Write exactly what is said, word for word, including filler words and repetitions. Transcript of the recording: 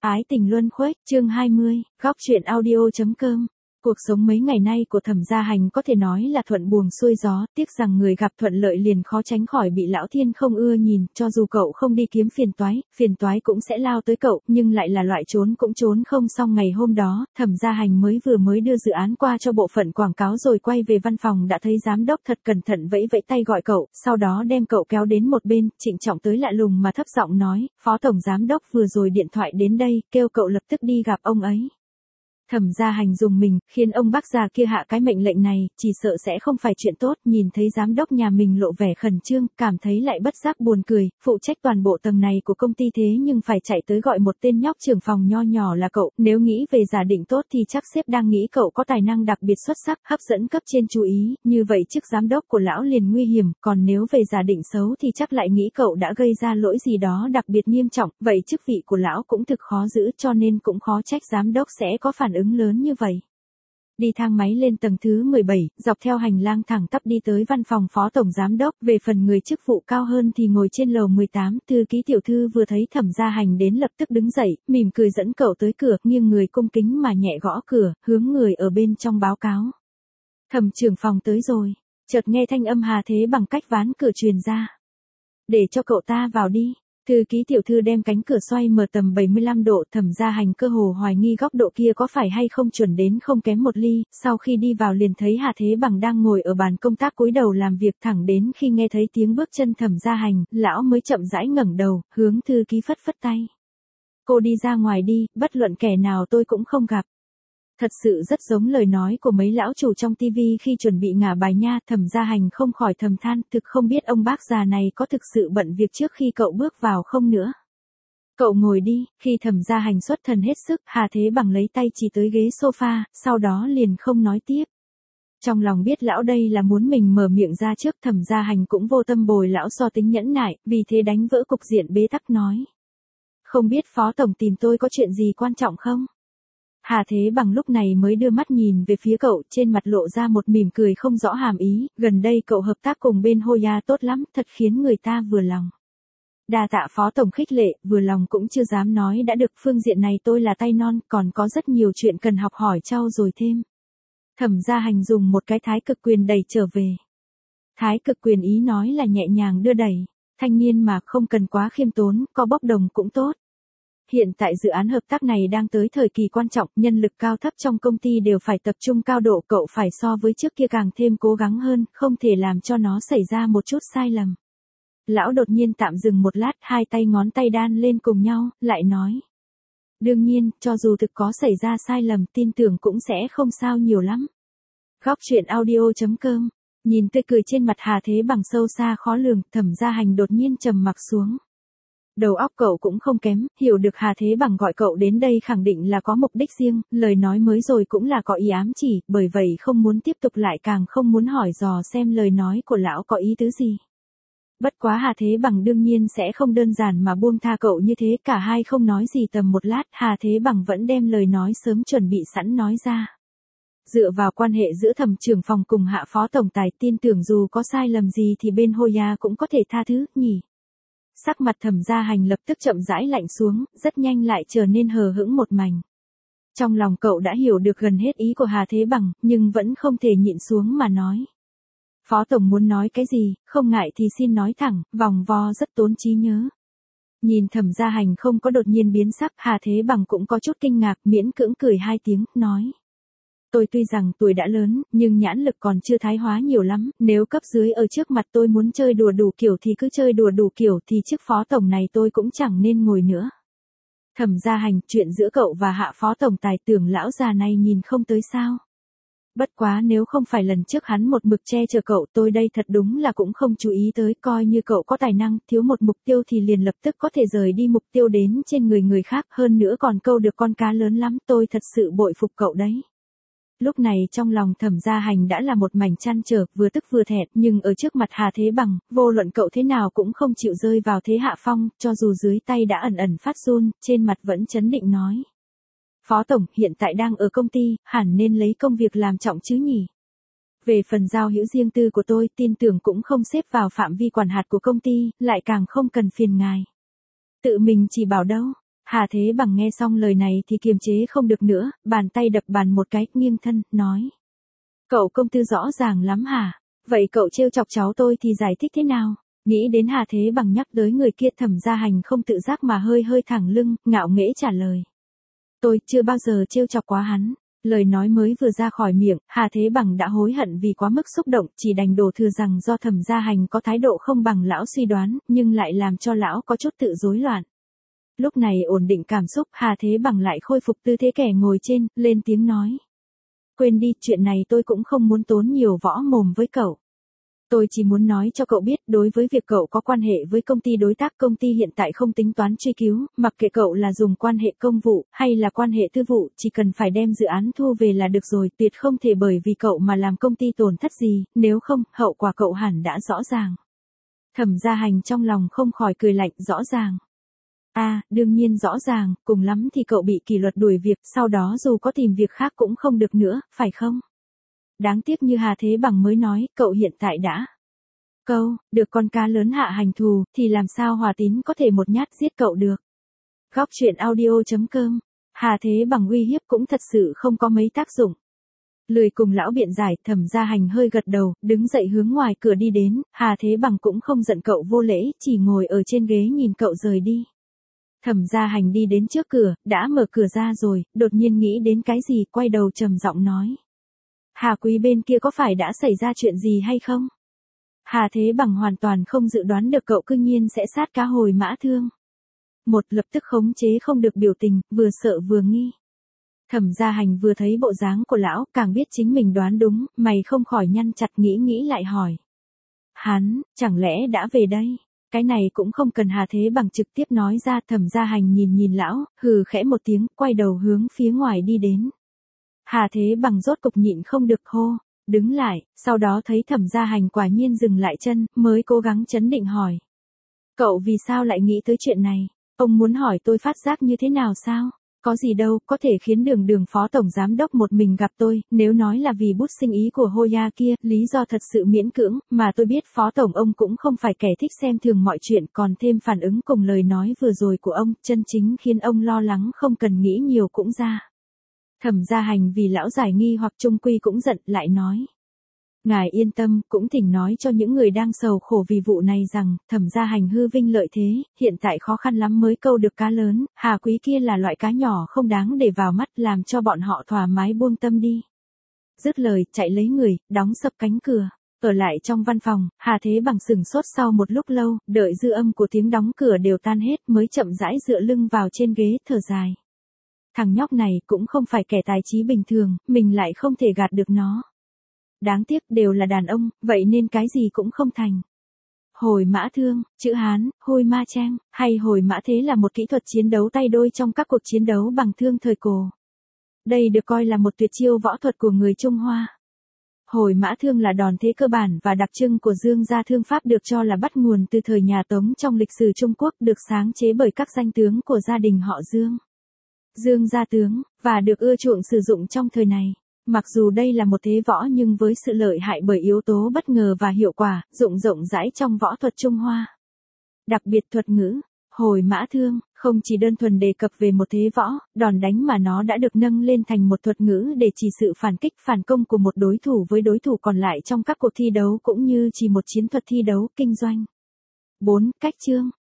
Ái tình luân khuếch, chương hai mươi, góc truyện audio.com. Cuộc sống mấy ngày nay của Thẩm Gia Hành có thể nói là thuận buồm xuôi gió, tiếc rằng người gặp thuận lợi liền khó tránh khỏi bị lão thiên không ưa nhìn, cho dù cậu không đi kiếm phiền toái, phiền toái cũng sẽ lao tới cậu, nhưng lại là loại trốn cũng trốn không xong. Ngày hôm đó, Thẩm Gia Hành mới vừa mới đưa dự án qua cho bộ phận quảng cáo rồi quay về văn phòng đã thấy giám đốc thật cẩn thận vẫy vẫy tay gọi cậu, sau đó đem cậu kéo đến một bên, trịnh trọng tới lạ lùng mà thấp giọng nói, Phó Tổng Giám đốc vừa rồi điện thoại đến đây, kêu cậu lập tức đi gặp ông ấy. Thẩm Gia Hành dùng mình, khiến ông bác già kia hạ cái mệnh lệnh này, chỉ sợ sẽ không phải chuyện tốt, nhìn thấy giám đốc nhà mình lộ vẻ khẩn trương, cảm thấy lại bất giác buồn cười, phụ trách toàn bộ tầng này của công ty thế nhưng phải chạy tới gọi một tên nhóc trưởng phòng nho nhỏ là cậu, nếu nghĩ về giả định tốt thì chắc sếp đang nghĩ cậu có tài năng đặc biệt xuất sắc, hấp dẫn cấp trên chú ý, như vậy chức giám đốc của lão liền nguy hiểm, còn nếu về giả định xấu thì chắc lại nghĩ cậu đã gây ra lỗi gì đó đặc biệt nghiêm trọng, vậy chức vị của lão cũng thực khó giữ cho nên cũng khó trách giám đốc sẽ có phản ứng lớn như vậy. Đi thang máy lên tầng thứ mười bảy, dọc theo hành lang thẳng tắp đi tới văn phòng Phó Tổng Giám đốc, về phần người chức vụ cao hơn thì ngồi trên lầu mười tám, thư ký tiểu thư vừa thấy Thẩm Gia Hành đến lập tức đứng dậy, mỉm cười dẫn cậu tới cửa, nghiêng người cung kính mà nhẹ gõ cửa, hướng người ở bên trong báo cáo. Thẩm trưởng phòng tới rồi, chợt nghe thanh âm Hà Thế bằng cách ván cửa truyền ra. Để cho cậu ta vào đi. Thư ký tiểu thư đem cánh cửa xoay mở tầm bảy mươi lăm độ, Thẩm Gia Hành cơ hồ hoài nghi góc độ kia có phải hay không chuẩn đến không kém một ly, sau khi đi vào liền thấy Hà Thế Bằng đang ngồi ở bàn công tác cúi đầu làm việc, thẳng đến khi nghe thấy tiếng bước chân Thẩm Gia Hành, lão mới chậm rãi ngẩng đầu, hướng thư ký phất phất tay. Cô đi ra ngoài đi, bất luận kẻ nào tôi cũng không gặp. Thật sự rất giống lời nói của mấy lão chủ trong tivi khi chuẩn bị ngả bài nha, Thẩm Gia Hành không khỏi thầm than, thực không biết ông bác già này có thực sự bận việc trước khi cậu bước vào không nữa. Cậu ngồi đi, khi Thẩm Gia Hành xuất thần hết sức, Hà Thế Bằng lấy tay chỉ tới ghế sofa, sau đó liền không nói tiếp. Trong lòng biết lão đây là muốn mình mở miệng ra trước, Thẩm Gia Hành cũng vô tâm bồi lão so tính nhẫn nại, vì thế đánh vỡ cục diện bế tắc nói. Không biết Phó Tổng tìm tôi có chuyện gì quan trọng không? Hà Thế Bằng lúc này mới đưa mắt nhìn về phía cậu, trên mặt lộ ra một mỉm cười không rõ hàm ý, gần đây cậu hợp tác cùng bên Hoya tốt lắm, thật khiến người ta vừa lòng. Đa tạ Phó Tổng khích lệ, vừa lòng cũng chưa dám nói đã được, phương diện này tôi là tay non, còn có rất nhiều chuyện cần học hỏi trau dồi thêm. Thẩm Gia Hành dùng một cái thái cực quyền đẩy trở về. Thái cực quyền ý nói là nhẹ nhàng đưa đẩy, thanh niên mà không cần quá khiêm tốn, có bốc đồng cũng tốt. Hiện tại dự án hợp tác này đang tới thời kỳ quan trọng, nhân lực cao thấp trong công ty đều phải tập trung cao độ, cậu phải so với trước kia càng thêm cố gắng hơn, không thể làm cho nó xảy ra một chút sai lầm. Lão đột nhiên tạm dừng một lát, hai tay ngón tay đan lên cùng nhau, lại nói. Đương nhiên, cho dù thực có xảy ra sai lầm, tin tưởng cũng sẽ không sao nhiều lắm. Góc truyện audio.com, nhìn tươi cười trên mặt Hà Thế Bằng sâu xa khó lường, Thẩm Gia Hành đột nhiên trầm mặc xuống. Đầu óc cậu cũng không kém, hiểu được Hà Thế Bằng gọi cậu đến đây khẳng định là có mục đích riêng, lời nói mới rồi cũng là có ý ám chỉ, bởi vậy không muốn tiếp tục lại càng không muốn hỏi dò xem lời nói của lão có ý tứ gì. Bất quá Hà Thế Bằng đương nhiên sẽ không đơn giản mà buông tha cậu như thế, cả hai không nói gì tầm một lát, Hà Thế Bằng vẫn đem lời nói sớm chuẩn bị sẵn nói ra. Dựa vào quan hệ giữa Thẩm trưởng phòng cùng Hạ Phó Tổng Tài, tin tưởng dù có sai lầm gì thì bên Hoya cũng có thể tha thứ, nhỉ. Sắc mặt Thẩm Gia Hành lập tức chậm rãi lạnh xuống, rất nhanh lại trở nên hờ hững một mảnh. Trong lòng cậu đã hiểu được gần hết ý của Hà Thế Bằng, nhưng vẫn không thể nhịn xuống mà nói. Phó Tổng muốn nói cái gì, không ngại thì xin nói thẳng, vòng vo rất tốn trí nhớ. Nhìn Thẩm Gia Hành không có đột nhiên biến sắc, Hà Thế Bằng cũng có chút kinh ngạc, miễn cưỡng cười hai tiếng, nói. Tôi tuy rằng tuổi đã lớn, nhưng nhãn lực còn chưa thái hóa nhiều lắm, nếu cấp dưới ở trước mặt tôi muốn chơi đùa đủ kiểu thì cứ chơi đùa đủ kiểu thì chức Phó Tổng này tôi cũng chẳng nên ngồi nữa. Thẩm Gia Hành, chuyện giữa cậu và Hạ Phó Tổng Tài tưởng lão già này nhìn không tới sao. Bất quá nếu không phải lần trước hắn một mực che chở cậu, tôi đây thật đúng là cũng không chú ý tới, coi như cậu có tài năng, thiếu một mục tiêu thì liền lập tức có thể rời đi mục tiêu đến trên người người khác, hơn nữa còn câu được con cá lớn lắm, tôi thật sự bội phục cậu đấy. Lúc này trong lòng Thẩm Gia Hành đã là một mảnh trăn trở, vừa tức vừa thẹn, nhưng ở trước mặt Hà Thế Bằng, vô luận cậu thế nào cũng không chịu rơi vào thế hạ phong, cho dù dưới tay đã ẩn ẩn phát run, trên mặt vẫn trấn định nói. Phó Tổng, hiện tại đang ở công ty, hẳn nên lấy công việc làm trọng chứ nhỉ? Về phần giao hữu riêng tư của tôi, tin tưởng cũng không xếp vào phạm vi quản hạt của công ty, lại càng không cần phiền ngài. Tự mình chỉ bảo đâu. Hà Thế Bằng nghe xong lời này thì kiềm chế không được nữa, bàn tay đập bàn một cái, nghiêng thân, nói. Cậu công tư rõ ràng lắm hả? Vậy cậu trêu chọc cháu tôi thì giải thích thế nào? Nghĩ đến Hà Thế Bằng nhắc tới người kia, Thẩm Gia Hành không tự giác mà hơi hơi thẳng lưng, ngạo nghễ trả lời. Tôi chưa bao giờ trêu chọc quá hắn. Lời nói mới vừa ra khỏi miệng, Hà Thế Bằng đã hối hận vì quá mức xúc động, chỉ đành đổ thừa rằng do Thẩm Gia Hành có thái độ không bằng lão suy đoán, nhưng lại làm cho lão có chút tự rối loạn. Lúc này ổn định cảm xúc, Hà Thế Bằng lại khôi phục tư thế kẻ ngồi trên, lên tiếng nói. Quên đi, chuyện này tôi cũng không muốn tốn nhiều võ mồm với cậu. Tôi chỉ muốn nói cho cậu biết, đối với việc cậu có quan hệ với công ty đối tác, công ty hiện tại không tính toán truy cứu, mặc kệ cậu là dùng quan hệ công vụ, hay là quan hệ tư vụ, chỉ cần phải đem dự án thu về là được rồi, tuyệt không thể bởi vì cậu mà làm công ty tổn thất gì, nếu không, hậu quả cậu hẳn đã rõ ràng. Thẩm Gia Hành trong lòng không khỏi cười lạnh, rõ ràng. À, đương nhiên rõ ràng, cùng lắm thì cậu bị kỷ luật đuổi việc, sau đó dù có tìm việc khác cũng không được nữa, phải không? Đáng tiếc như Hà Thế Bằng mới nói, cậu hiện tại đã câu, được con cá lớn hạ hành thù, thì làm sao Hòa Tín có thể một nhát giết cậu được. Góc truyện audio chấm com, Hà Thế Bằng uy hiếp cũng thật sự không có mấy tác dụng. Lười cùng lão biện giải, Thẩm Gia Hành hơi gật đầu, đứng dậy hướng ngoài cửa đi đến, Hà Thế Bằng cũng không giận cậu vô lễ, chỉ ngồi ở trên ghế nhìn cậu rời đi. Thẩm Gia Hành đi đến trước cửa, đã mở cửa ra rồi, đột nhiên nghĩ đến cái gì, quay đầu trầm giọng nói. Hà Quý bên kia có phải đã xảy ra chuyện gì hay không? Hà Thế Bằng hoàn toàn không dự đoán được cậu cư nhiên sẽ sát cá hồi mã thương. Một lập tức khống chế không được biểu tình, vừa sợ vừa nghi. Thẩm Gia Hành vừa thấy bộ dáng của lão, càng biết chính mình đoán đúng, mày không khỏi nhăn chặt, nghĩ nghĩ lại hỏi. Hắn, chẳng lẽ đã về đây? Cái này cũng không cần Hà Thế Bằng trực tiếp nói ra, Thẩm Gia Hành nhìn nhìn lão, hừ khẽ một tiếng, quay đầu hướng phía ngoài đi đến. Hà Thế Bằng rốt cục nhịn không được hô, đứng lại, sau đó thấy Thẩm Gia Hành quả nhiên dừng lại chân, mới cố gắng trấn định hỏi. Cậu vì sao lại nghĩ tới chuyện này? Ông muốn hỏi tôi phát giác như thế nào sao? Có gì đâu, có thể khiến đường đường phó tổng giám đốc một mình gặp tôi, nếu nói là vì bút sinh ý của Hoya kia, lý do thật sự miễn cưỡng, mà tôi biết phó tổng ông cũng không phải kẻ thích xem thường mọi chuyện, còn thêm phản ứng cùng lời nói vừa rồi của ông, chân chính khiến ông lo lắng không cần nghĩ nhiều cũng ra. Thẩm Gia Hành vì lão giải nghi hoặc trung quy cũng giận, lại nói. Ngài yên tâm, cũng thỉnh nói cho những người đang sầu khổ vì vụ này rằng, Thẩm Gia Hành hư vinh lợi thế, hiện tại khó khăn lắm mới câu được cá lớn, Hà Quý kia là loại cá nhỏ không đáng để vào mắt, làm cho bọn họ thoải mái buông tâm đi. Dứt lời, chạy lấy người, đóng sập cánh cửa. Ở lại trong văn phòng, Hà Thế Bằng sừng sốt sau một lúc lâu, đợi dư âm của tiếng đóng cửa đều tan hết mới chậm rãi dựa lưng vào trên ghế, thở dài. Thằng nhóc này cũng không phải kẻ tài trí bình thường, mình lại không thể gạt được nó. Đáng tiếc đều là đàn ông, vậy nên cái gì cũng không thành. Hồi mã thương, chữ Hán, hôi ma trang, hay hồi mã thế là một kỹ thuật chiến đấu tay đôi trong các cuộc chiến đấu bằng thương thời cổ. Đây được coi là một tuyệt chiêu võ thuật của người Trung Hoa. Hồi mã thương là đòn thế cơ bản và đặc trưng của Dương gia thương pháp, được cho là bắt nguồn từ thời nhà Tống trong lịch sử Trung Quốc, được sáng chế bởi các danh tướng của gia đình họ Dương. Dương gia tướng, và được ưa chuộng sử dụng trong thời này. Mặc dù đây là một thế võ nhưng với sự lợi hại bởi yếu tố bất ngờ và hiệu quả, dụng rộng rãi trong võ thuật Trung Hoa. Đặc biệt thuật ngữ, hồi mã thương, không chỉ đơn thuần đề cập về một thế võ, đòn đánh mà nó đã được nâng lên thành một thuật ngữ để chỉ sự phản kích phản công của một đối thủ với đối thủ còn lại trong các cuộc thi đấu, cũng như chỉ một chiến thuật thi đấu, kinh doanh. bốn. Cách chương,